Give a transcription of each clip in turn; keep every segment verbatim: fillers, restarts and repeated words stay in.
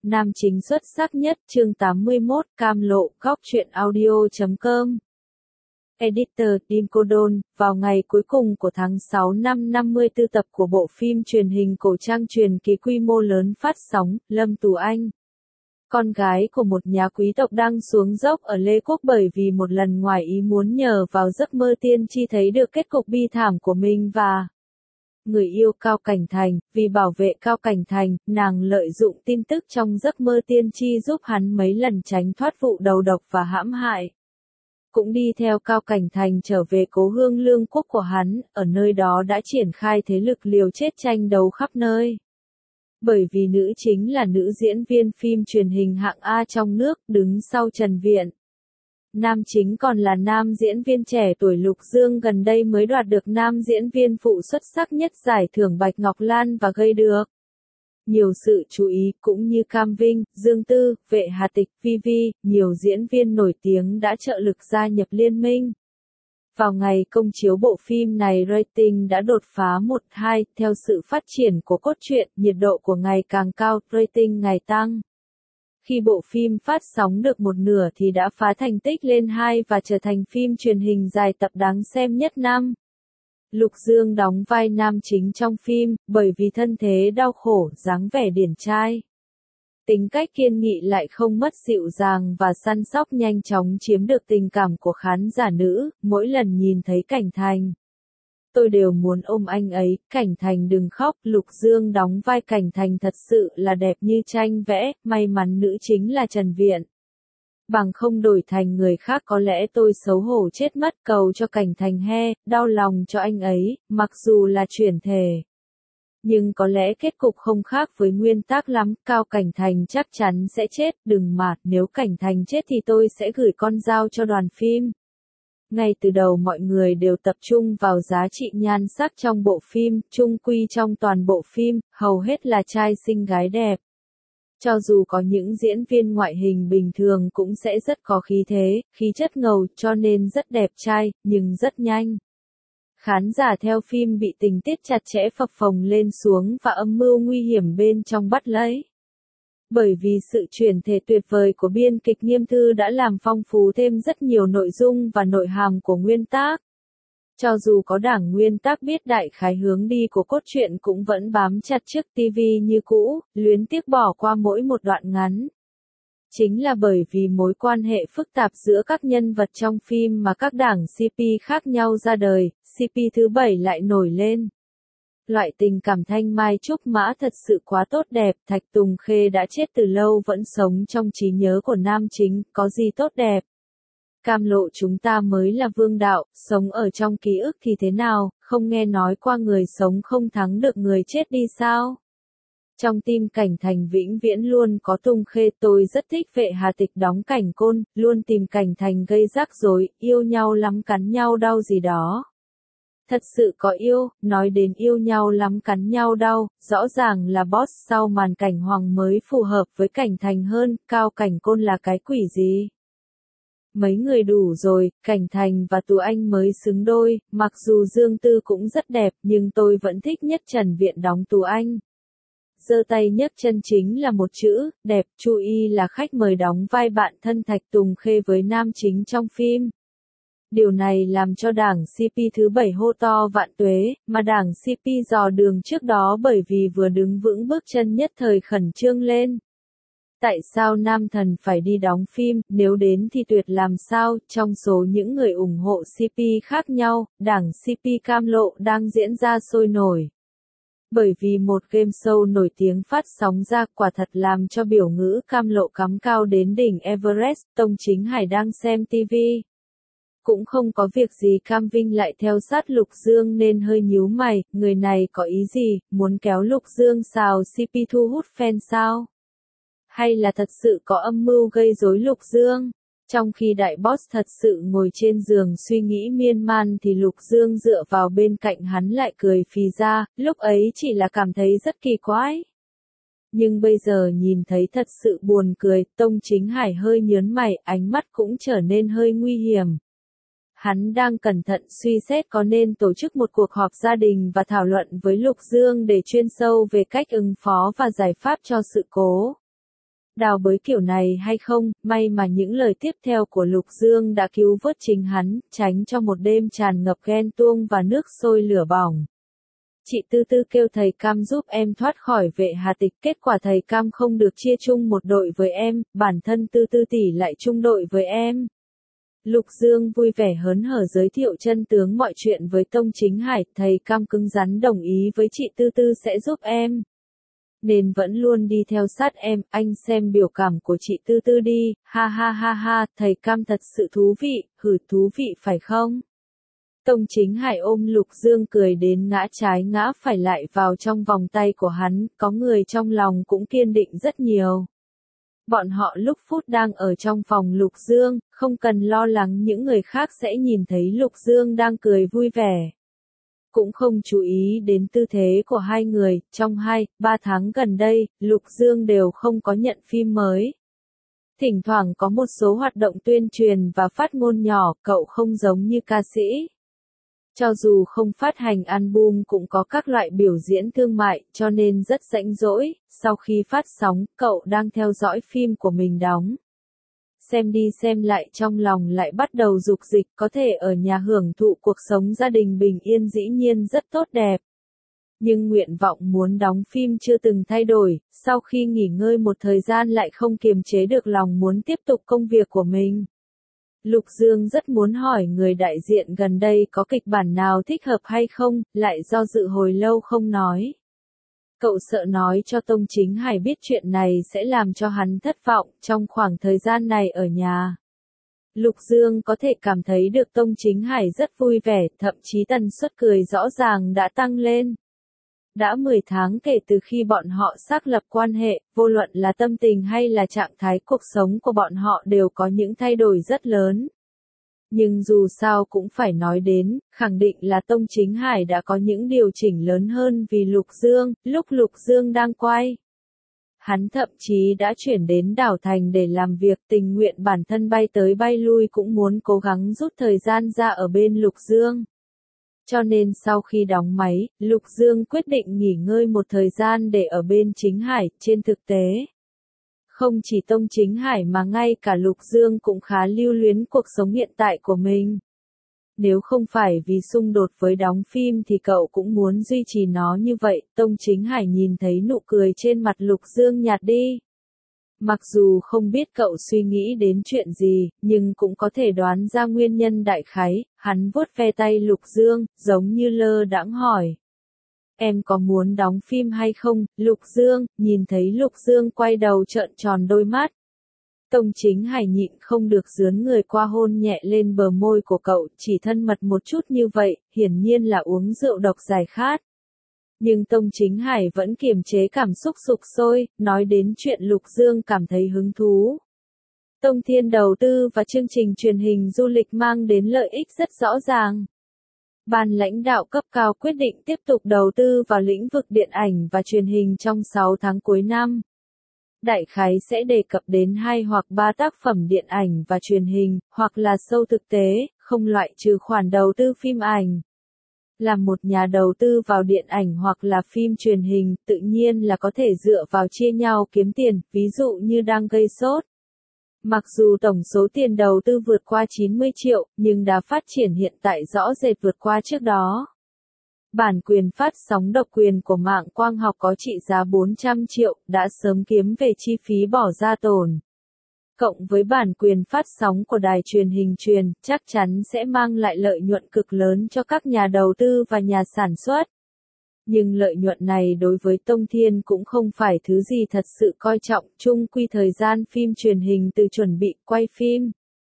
nam chính xuất sắc nhất, chương tám mươi mốt, cam lộ, góc truyện audio chấm com. Editor, Tim Codon, vào ngày cuối cùng của tháng sáu năm năm mươi tư tập của bộ phim truyền hình cổ trang truyền kỳ quy mô lớn phát sóng, Lâm Tú Anh, con gái của một nhà quý tộc đang xuống dốc ở Lê Quốc bởi vì một lần ngoài ý muốn nhờ vào giấc mơ tiên tri thấy được kết cục bi thảm của mình và người yêu Cao Cảnh Thành. Vì bảo vệ Cao Cảnh Thành, nàng lợi dụng tin tức trong giấc mơ tiên tri giúp hắn mấy lần tránh thoát vụ đầu độc và hãm hại. Cũng đi theo Cao Cảnh Thành trở về cố hương lương quốc của hắn, ở nơi đó đã triển khai thế lực liều chết tranh đấu khắp nơi. Bởi vì nữ chính là nữ diễn viên phim truyền hình hạng A trong nước, đứng sau Trần Viện. Nam chính còn là nam diễn viên trẻ tuổi Lục Dương, gần đây mới đoạt được nam diễn viên phụ xuất sắc nhất giải thưởng Bạch Ngọc Lan và gây được nhiều sự chú ý, cũng như Cam Vinh, Dương Tư, Vệ Hà Tịch, Vi Vi, nhiều diễn viên nổi tiếng đã trợ lực gia nhập liên minh. Vào ngày công chiếu bộ phim này, rating đã đột phá một hai, theo sự phát triển của cốt truyện, nhiệt độ của ngày càng cao, rating ngày tăng. Khi bộ phim phát sóng được một nửa thì đã phá thành tích lên hai và trở thành phim truyền hình dài tập đáng xem nhất năm. Lục Dương đóng vai nam chính trong phim, bởi vì thân thế đau khổ, dáng vẻ điển trai. Tính cách kiên nghị lại không mất dịu dàng và săn sóc, nhanh chóng chiếm được tình cảm của khán giả nữ, mỗi lần nhìn thấy Cảnh Thành. Tôi đều muốn ôm anh ấy, Cảnh Thành đừng khóc. Lục Dương đóng vai Cảnh Thành thật sự là đẹp như tranh vẽ, may mắn nữ chính là Trần Viện. Bằng không đổi thành người khác có lẽ tôi xấu hổ chết mất, cầu cho Cảnh Thành he, đau lòng cho anh ấy, mặc dù là chuyển thể. Nhưng có lẽ kết cục không khác với nguyên tác lắm, Cao Cảnh Thành chắc chắn sẽ chết, đừng mà, nếu Cảnh Thành chết thì tôi sẽ gửi con dao cho đoàn phim. Ngay từ đầu mọi người đều tập trung vào giá trị nhan sắc trong bộ phim, chung quy trong toàn bộ phim, hầu hết là trai xinh gái đẹp. Cho dù có những diễn viên ngoại hình bình thường cũng sẽ rất có khí thế, khí chất ngầu, cho nên rất đẹp trai, nhưng rất nhanh. Khán giả theo phim bị tình tiết chặt chẽ phập phồng lên xuống và âm mưu nguy hiểm bên trong bắt lấy. Bởi vì sự chuyển thể tuyệt vời của biên kịch Nghiêm Thư đã làm phong phú thêm rất nhiều nội dung và nội hàm của nguyên tác. Cho dù có đảng nguyên tác biết đại khái hướng đi của cốt truyện cũng vẫn bám chặt trước ti vi như cũ, luyến tiếc bỏ qua mỗi một đoạn ngắn. Chính là bởi vì mối quan hệ phức tạp giữa các nhân vật trong phim mà các đảng xê pê khác nhau ra đời, xê pê thứ bảy lại nổi lên. Loại tình cảm Thanh Mai Trúc Mã thật sự quá tốt đẹp, Thạch Tùng Khê đã chết từ lâu vẫn sống trong trí nhớ của nam chính, có gì tốt đẹp. Cam lộ chúng ta mới là vương đạo, sống ở trong ký ức thì thế nào, không nghe nói qua người sống không thắng được người chết đi sao? Trong tim Cảnh Thành vĩnh viễn luôn có Tùng Khê, tôi rất thích Vệ Hà Tịch đóng Cảnh Côn, luôn tìm Cảnh Thành gây rắc rối, yêu nhau lắm cắn nhau đau gì đó. Thật sự có yêu, nói đến yêu nhau lắm cắn nhau đau, rõ ràng là boss sau màn cảnh hoàng mới phù hợp với Cảnh Thành hơn, Cao Cảnh Côn là cái quỷ gì? Mấy người đủ rồi, Cảnh Thành và Tú Anh mới xứng đôi, mặc dù Dương Tư cũng rất đẹp nhưng tôi vẫn thích nhất Trần Viện đóng Tú Anh. Giơ tay nhấc chân chính là một chữ, đẹp. Chu Y là khách mời đóng vai bạn thân Thạch Tùng Khê với nam chính trong phim. Điều này làm cho đảng xê pê thứ bảy hô to vạn tuế, mà đảng xê pê dò đường trước đó bởi vì vừa đứng vững bước chân nhất thời khẩn trương lên. Tại sao nam thần phải đi đóng phim, nếu đến thì tuyệt làm sao? Trong số những người ủng hộ xê pê khác nhau, đảng xê pê Cam Lộ đang diễn ra sôi nổi. Bởi vì một game show nổi tiếng phát sóng ra, quả thật làm cho biểu ngữ Cam Lộ cắm cao đến đỉnh Everest. Tông Chính Hải đang xem ti vi. Cũng không có việc gì, Cam Vinh lại theo sát Lục Dương nên hơi nhíu mày, người này có ý gì, muốn kéo Lục Dương xào xê pê thu hút fan sao? Hay là thật sự có âm mưu gây rối Lục Dương? Trong khi đại boss thật sự ngồi trên giường suy nghĩ miên man thì Lục Dương dựa vào bên cạnh hắn lại cười phì ra, lúc ấy chỉ là cảm thấy rất kỳ quái. Nhưng bây giờ nhìn thấy thật sự buồn cười, Tông Chính Hải hơi nhớn mày, ánh mắt cũng trở nên hơi nguy hiểm. Hắn đang cẩn thận suy xét có nên tổ chức một cuộc họp gia đình và thảo luận với Lục Dương để chuyên sâu về cách ứng phó và giải pháp cho sự cố. Đào bới kiểu này hay không, may mà những lời tiếp theo của Lục Dương đã cứu vớt chính hắn, tránh cho một đêm tràn ngập ghen tuông và nước sôi lửa bỏng. Chị Tư Tư kêu thầy Cam giúp em thoát khỏi vệ hà tịch, kết quả thầy Cam không được chia chung một đội với em, bản thân Tư Tư tỷ lại chung đội với em. Lục Dương vui vẻ hớn hở giới thiệu chân tướng mọi chuyện với Tông Chính Hải, thầy Cam cứng rắn đồng ý với chị Tư Tư sẽ giúp em. Nên vẫn luôn đi theo sát em, anh xem biểu cảm của chị Tư Tư đi, ha ha ha ha, thầy Cam thật sự thú vị, hử thú vị phải không? Tông Chính Hải ôm Lục Dương cười đến ngã trái ngã phải lại vào trong vòng tay của hắn, có người trong lòng cũng kiên định rất nhiều. Bọn họ lúc phút đang ở trong phòng Lục Dương, không cần lo lắng những người khác sẽ nhìn thấy Lục Dương đang cười vui vẻ. Cũng không chú ý đến tư thế của hai người, trong hai, ba tháng gần đây, Lục Dương đều không có nhận phim mới. Thỉnh thoảng có một số hoạt động tuyên truyền và phát ngôn nhỏ, cậu không giống như ca sĩ. Cho dù không phát hành album cũng có các loại biểu diễn thương mại, cho nên rất rãnh rỗi, sau khi phát sóng, cậu đang theo dõi phim của mình đóng. Xem đi xem lại trong lòng lại bắt đầu dục dịch, có thể ở nhà hưởng thụ cuộc sống gia đình bình yên dĩ nhiên rất tốt đẹp. Nhưng nguyện vọng muốn đóng phim chưa từng thay đổi, sau khi nghỉ ngơi một thời gian lại không kiềm chế được lòng muốn tiếp tục công việc của mình. Lục Dương rất muốn hỏi người đại diện gần đây có kịch bản nào thích hợp hay không, lại do dự hồi lâu không nói. Cậu sợ nói cho Tông Chính Hải biết chuyện này sẽ làm cho hắn thất vọng trong khoảng thời gian này ở nhà. Lục Dương có thể cảm thấy được Tông Chính Hải rất vui vẻ, thậm chí tần suất cười rõ ràng đã tăng lên. Đã mười tháng kể từ khi bọn họ xác lập quan hệ, vô luận là tâm tình hay là trạng thái cuộc sống của bọn họ đều có những thay đổi rất lớn. Nhưng dù sao cũng phải nói đến, khẳng định là Tông Chính Hải đã có những điều chỉnh lớn hơn vì Lục Dương, lúc Lục Dương đang quay. Hắn thậm chí đã chuyển đến đảo thành để làm việc, tình nguyện bản thân bay tới bay lui cũng muốn cố gắng rút thời gian ra ở bên Lục Dương. Cho nên sau khi đóng máy, Lục Dương quyết định nghỉ ngơi một thời gian để ở bên Chính Hải, trên thực tế. Không chỉ Tông Chính Hải mà ngay cả Lục Dương cũng khá lưu luyến cuộc sống hiện tại của mình. Nếu không phải vì xung đột với đóng phim thì cậu cũng muốn duy trì nó như vậy, Tông Chính Hải nhìn thấy nụ cười trên mặt Lục Dương nhạt đi. Mặc dù không biết cậu suy nghĩ đến chuyện gì, nhưng cũng có thể đoán ra nguyên nhân đại khái, hắn vuốt ve tay Lục Dương, giống như lơ đãng hỏi. Em có muốn đóng phim hay không, Lục Dương, nhìn thấy Lục Dương quay đầu trợn tròn đôi mắt. Tông Chính Hải nhịn không được dướn người qua hôn nhẹ lên bờ môi của cậu, chỉ thân mật một chút như vậy, hiển nhiên là uống rượu độc giải khát. Nhưng Tông Chính Hải vẫn kiềm chế cảm xúc sục sôi, nói đến chuyện Lục Dương cảm thấy hứng thú. Tông Thiên đầu tư và chương trình truyền hình du lịch mang đến lợi ích rất rõ ràng. Ban lãnh đạo cấp cao quyết định tiếp tục đầu tư vào lĩnh vực điện ảnh và truyền hình trong sáu tháng cuối năm. Đại khái sẽ đề cập đến hai hoặc ba tác phẩm điện ảnh và truyền hình, hoặc là show thực tế, không loại trừ khoản đầu tư phim ảnh. Là một nhà đầu tư vào điện ảnh hoặc là phim truyền hình, tự nhiên là có thể dựa vào chia nhau kiếm tiền, ví dụ như đang gây sốt. Mặc dù tổng số tiền đầu tư vượt qua chín mươi triệu, nhưng đà phát triển hiện tại rõ rệt vượt qua trước đó. Bản quyền phát sóng độc quyền của mạng quang học có trị giá bốn trăm triệu, đã sớm kiếm về chi phí bỏ ra tổn. Cộng với bản quyền phát sóng của đài truyền hình truyền, chắc chắn sẽ mang lại lợi nhuận cực lớn cho các nhà đầu tư và nhà sản xuất. Nhưng lợi nhuận này đối với Tông Thiên cũng không phải thứ gì thật sự coi trọng, chung quy thời gian phim truyền hình từ chuẩn bị quay phim,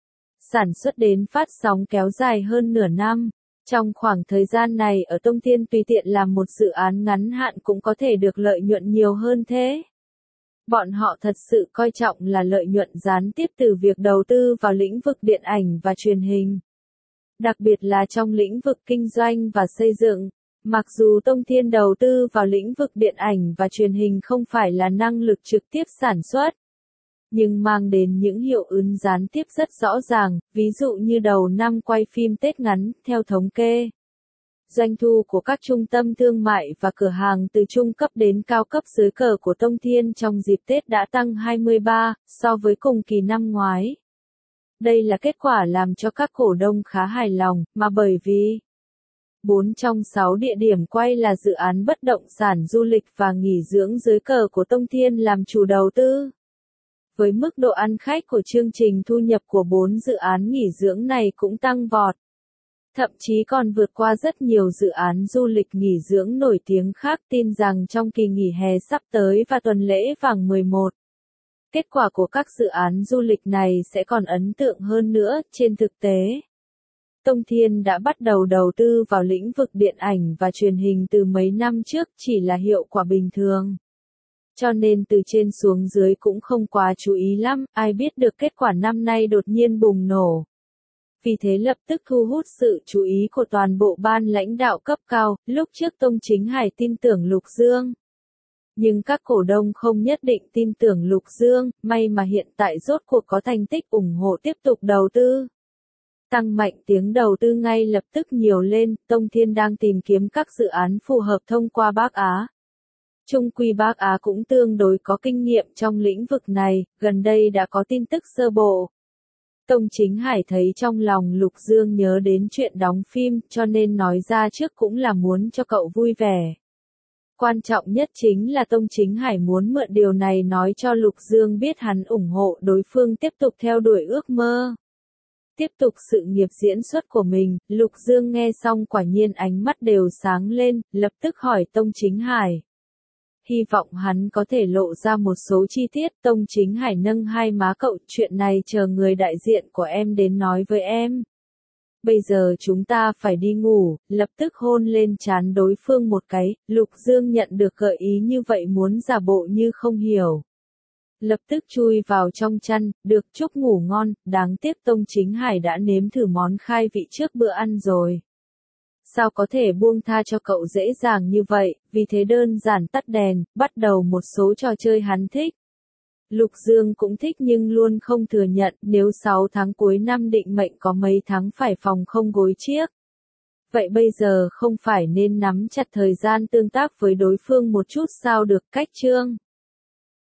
sản xuất đến phát sóng kéo dài hơn nửa năm. Trong khoảng thời gian này ở Tông Thiên tùy tiện làm một dự án ngắn hạn cũng có thể được lợi nhuận nhiều hơn thế. Bọn họ thật sự coi trọng là lợi nhuận gián tiếp từ việc đầu tư vào lĩnh vực điện ảnh và truyền hình. Đặc biệt là trong lĩnh vực kinh doanh và xây dựng. Mặc dù Tông Thiên đầu tư vào lĩnh vực điện ảnh và truyền hình không phải là năng lực trực tiếp sản xuất, nhưng mang đến những hiệu ứng gián tiếp rất rõ ràng, ví dụ như đầu năm quay phim Tết ngắn, theo thống kê. Doanh thu của các trung tâm thương mại và cửa hàng từ trung cấp đến cao cấp dưới cờ của Tông Thiên trong dịp Tết đã tăng hai mươi ba so với cùng kỳ năm ngoái. Đây là kết quả làm cho các cổ đông khá hài lòng, mà bởi vì bốn trong sáu địa điểm quay là dự án bất động sản du lịch và nghỉ dưỡng dưới cờ của Tông Thiên làm chủ đầu tư. Với mức độ ăn khách của chương trình, thu nhập của bốn dự án nghỉ dưỡng này cũng tăng vọt. Thậm chí còn vượt qua rất nhiều dự án du lịch nghỉ dưỡng nổi tiếng khác. Tin rằng trong kỳ nghỉ hè sắp tới và tuần lễ vàng mười một, kết quả của các dự án du lịch này sẽ còn ấn tượng hơn nữa. Trên thực tế, Tông Thiên đã bắt đầu đầu tư vào lĩnh vực điện ảnh và truyền hình từ mấy năm trước, chỉ là hiệu quả bình thường. Cho nên từ trên xuống dưới cũng không quá chú ý lắm, ai biết được kết quả năm nay đột nhiên bùng nổ. Vì thế lập tức thu hút sự chú ý của toàn bộ ban lãnh đạo cấp cao. Lúc trước Tông Chính Hải tin tưởng Lục Dương, nhưng các cổ đông không nhất định tin tưởng Lục Dương, may mà hiện tại rốt cuộc có thành tích ủng hộ tiếp tục đầu tư. Tăng mạnh tiếng đầu tư ngay lập tức nhiều lên. Tông Thiên đang tìm kiếm các dự án phù hợp thông qua Bắc Á. Chung quy Bắc Á cũng tương đối có kinh nghiệm trong lĩnh vực này, gần đây đã có tin tức sơ bộ. Tông Chính Hải thấy trong lòng Lục Dương nhớ đến chuyện đóng phim, cho nên nói ra trước cũng là muốn cho cậu vui vẻ. Quan trọng nhất chính là Tông Chính Hải muốn mượn điều này nói cho Lục Dương biết hắn ủng hộ đối phương tiếp tục theo đuổi ước mơ, tiếp tục sự nghiệp diễn xuất của mình. Lục Dương nghe xong quả nhiên ánh mắt đều sáng lên, lập tức hỏi Tông Chính Hải. Hy vọng hắn có thể lộ ra một số chi tiết. Tông Chính Hải nâng hai má cậu, chuyện này chờ người đại diện của em đến nói với em. Bây giờ chúng ta phải đi ngủ. Lập tức hôn lên trán đối phương một cái. Lục Dương nhận được gợi ý như vậy muốn giả bộ như không hiểu. Lập tức chui vào trong chăn, được chúc ngủ ngon. Đáng tiếc Tông Chính Hải đã nếm thử món khai vị trước bữa ăn rồi. Sao có thể buông tha cho cậu dễ dàng như vậy, vì thế đơn giản tắt đèn, bắt đầu một số trò chơi hắn thích. Lục Dương cũng thích nhưng luôn không thừa nhận, nếu sáu tháng cuối năm định mệnh có mấy tháng phải phòng không gối chiếc. Vậy bây giờ không phải nên nắm chặt thời gian tương tác với đối phương một chút sao được. Cách chương